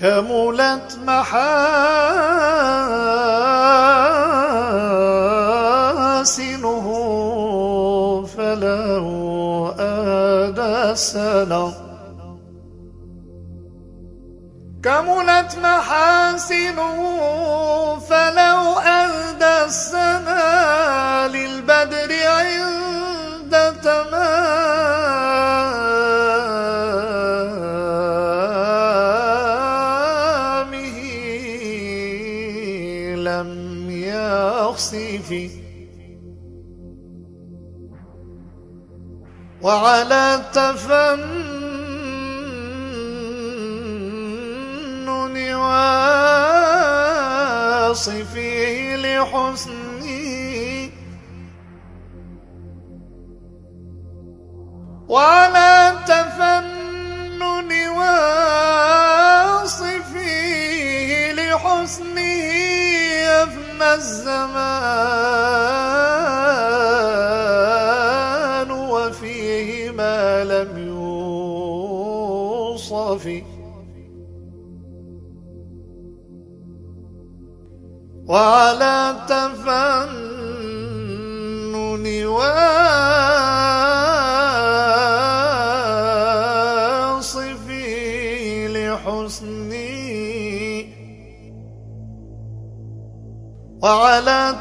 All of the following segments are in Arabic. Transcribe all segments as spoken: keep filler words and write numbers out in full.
كملت محاسنه فلو أهدى السنة كملت محاسنه فلو أهدى السنة للبدر عند تمامه لم يخسف وعلى تفنن واصفه لحسنه وعلى تفنن واصفه لحسنه يفنى الزمان وفيه ما لم يوصف وعلى تفنن واصفه لحسنه وعلى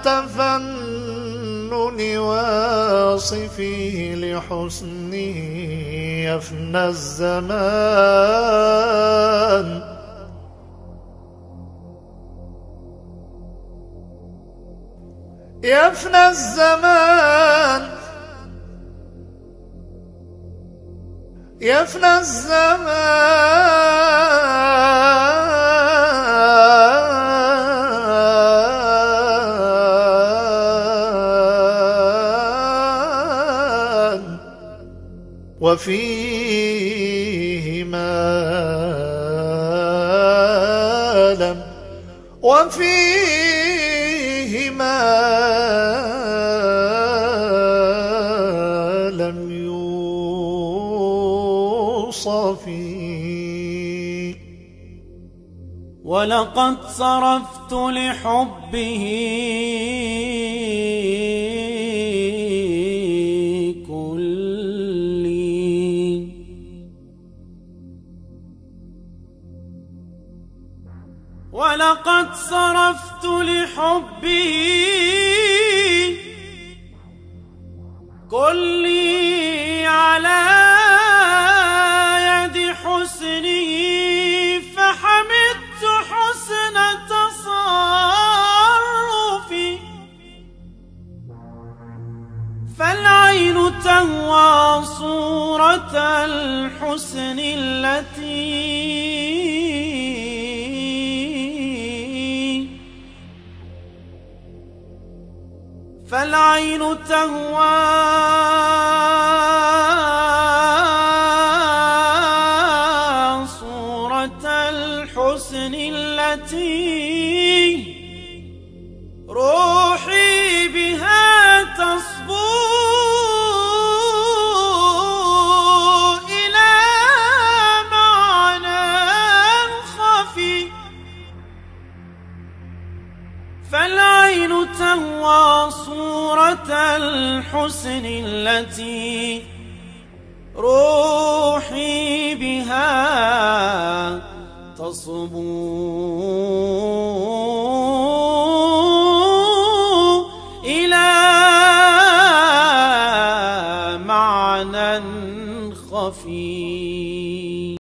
تفنن واصفه لحسنه يفنى الزمان يفنى الزمان يفنى الزمان وفيه ما لم وفيه ما لم يوصف ولقد صرفت لحبه كلي ولقد صرفت لحبه كلي على يد حسنه فحمدت حسن تصرفي فالعين تهوى صورة الحسن التي فالعين تهوى صورة الحسن التي روحي بها تصبو إلى معنى خفي فالعين تهوى صورة الحسن التي روحي بها تصبو إلى معنى خفي.